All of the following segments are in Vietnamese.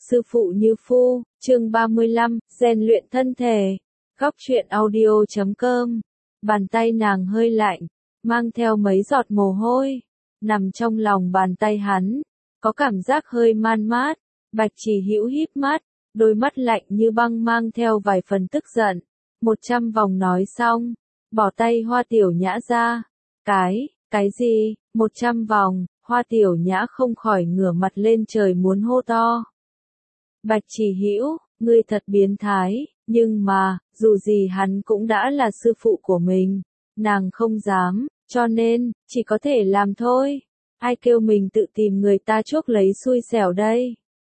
Sư phụ như phu, chương 35, rèn luyện thân thể. Góc truyện audio.com. Bàn tay nàng hơi lạnh, mang theo mấy giọt mồ hôi, nằm trong lòng bàn tay hắn, có cảm giác hơi man mát. Bạch Chỉ Hữu híp mắt, đôi mắt lạnh như băng mang theo vài phần tức giận. 100 vòng nói xong, bỏ tay Hoa Tiểu Nhã ra. Cái gì? 100 vòng, Hoa Tiểu Nhã không khỏi ngửa mặt lên trời muốn hô to. Bạch Chỉ Hữu, ngươi thật biến thái, nhưng mà, dù gì hắn cũng đã là sư phụ của mình, nàng không dám, cho nên, chỉ có thể làm thôi. Ai kêu mình tự tìm người ta chuốc lấy xui xẻo đây.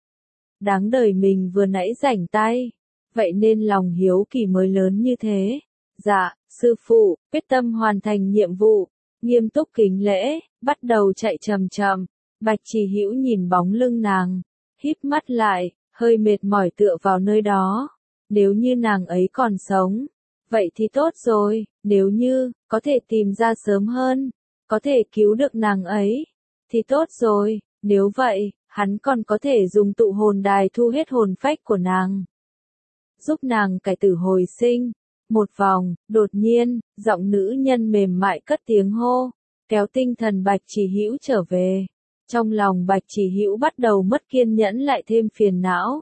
Đáng đời mình vừa nãy rảnh tay, vậy nên lòng hiếu kỳ mới lớn như thế. Dạ, sư phụ, quyết tâm hoàn thành nhiệm vụ, nghiêm túc kính lễ, bắt đầu chạy chậm chậm. Bạch Chỉ Hữu nhìn bóng lưng nàng, híp mắt lại, hơi mệt mỏi tựa vào nơi đó. Nếu như nàng ấy còn sống, vậy thì tốt rồi, nếu như, có thể tìm ra sớm hơn, có thể cứu được nàng ấy, thì tốt rồi, nếu vậy, hắn còn có thể dùng tụ hồn đài thu hết hồn phách của nàng, giúp nàng cải tử hồi sinh. Một vòng, đột nhiên, giọng nữ nhân mềm mại cất tiếng hô, kéo tinh thần Bạch Chỉ Hữu trở về. Trong lòng Bạch Chỉ Hữu bắt đầu mất kiên nhẫn lại thêm phiền não.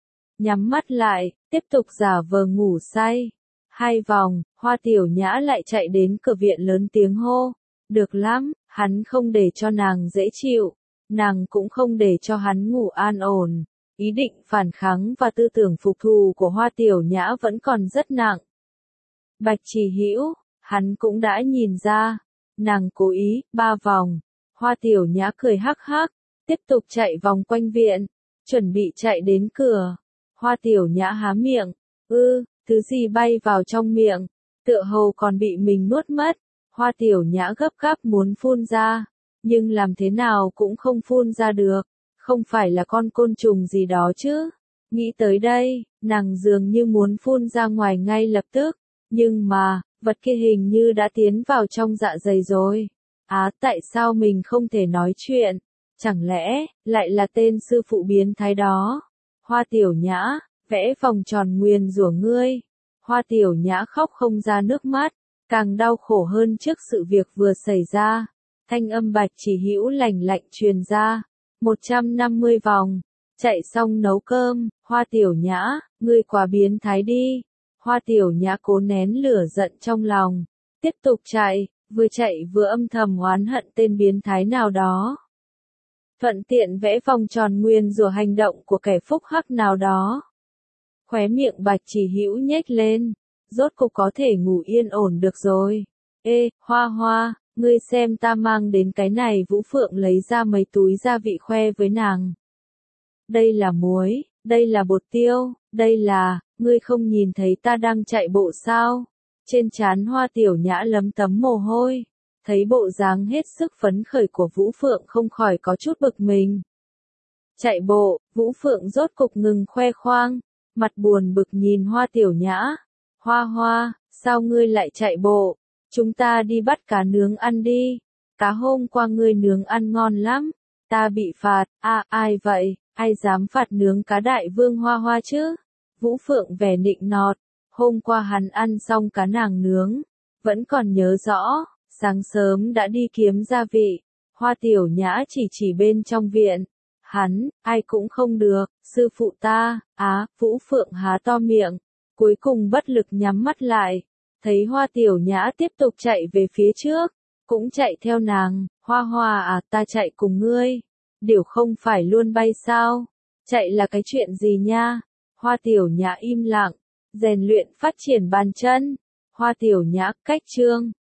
Nhắm mắt lại, tiếp tục giả vờ ngủ say. 2 vòng, Hoa Tiểu Nhã lại chạy đến cửa viện lớn tiếng hô. Được lắm, hắn không để cho nàng dễ chịu, nàng cũng không để cho hắn ngủ an ổn. Ý định phản kháng và tư tưởng phục thù của Hoa Tiểu Nhã vẫn còn rất nặng. Bạch Chỉ Hữu, hắn cũng đã nhìn ra, nàng cố ý. 3 vòng, Hoa Tiểu Nhã cười hắc hắc, tiếp tục chạy vòng quanh viện, chuẩn bị chạy đến cửa. Hoa Tiểu Nhã há miệng, thứ gì bay vào trong miệng, tựa hồ còn bị mình nuốt mất. Hoa Tiểu Nhã gấp gáp muốn phun ra, nhưng làm thế nào cũng không phun ra được, không phải là con côn trùng gì đó chứ. Nghĩ tới đây, nàng dường như muốn phun ra ngoài ngay lập tức, nhưng mà, vật kia hình như đã tiến vào trong dạ dày rồi. Tại sao mình không thể nói chuyện? Chẳng lẽ, lại là tên sư phụ biến thái đó? Hoa Tiểu Nhã, vẽ vòng tròn nguyền rủa ngươi. Hoa Tiểu Nhã khóc không ra nước mắt, càng đau khổ hơn trước sự việc vừa xảy ra. Thanh âm Bạch Chỉ Hữu lạnh lạnh truyền ra. 150 vòng, chạy xong nấu cơm. Hoa Tiểu Nhã, ngươi quá biến thái đi. Hoa Tiểu Nhã cố nén lửa giận trong lòng, tiếp tục chạy vừa âm thầm oán hận tên biến thái nào đó. Thuận tiện vẽ vòng tròn nguyền rủa hành động của kẻ phúc hắc nào đó. Khóe miệng Bạch Chỉ Hữu nhếch lên, rốt cục có thể ngủ yên ổn được rồi. Hoa Hoa, ngươi xem ta mang đến cái này. Vũ Phượng lấy ra mấy túi gia vị khoe với nàng. Đây là muối, đây là bột tiêu, đây là, ngươi không nhìn thấy ta đang chạy bộ sao? Trên trán Hoa Tiểu Nhã lấm tấm mồ hôi, thấy bộ dáng hết sức phấn khởi của Vũ Phượng không khỏi có chút bực mình. Chạy bộ, Vũ Phượng rốt cục ngừng khoe khoang, mặt buồn bực nhìn Hoa Tiểu Nhã. Hoa Hoa, sao ngươi lại chạy bộ? Chúng ta đi bắt cá nướng ăn đi. Cá hôm qua ngươi nướng ăn ngon lắm. Ta bị phạt. Ai vậy? Ai dám phạt nướng cá đại vương Hoa Hoa chứ? Vũ Phượng vẻ nịnh nọt. Hôm qua hắn ăn xong cá nàng nướng, vẫn còn nhớ rõ, sáng sớm đã đi kiếm gia vị. Hoa Tiểu Nhã chỉ bên trong viện. Hắn, ai cũng không được, sư phụ ta. Vũ Phượng há to miệng, cuối cùng bất lực nhắm mắt lại. Thấy Hoa Tiểu Nhã tiếp tục chạy về phía trước, cũng chạy theo nàng. Hoa Hoa ta chạy cùng ngươi. Điều không phải luôn bay sao? Chạy là cái chuyện gì nha? Hoa Tiểu Nhã im lặng, rèn luyện phát triển bàn chân. Hoa Tiểu Nhã cách chương.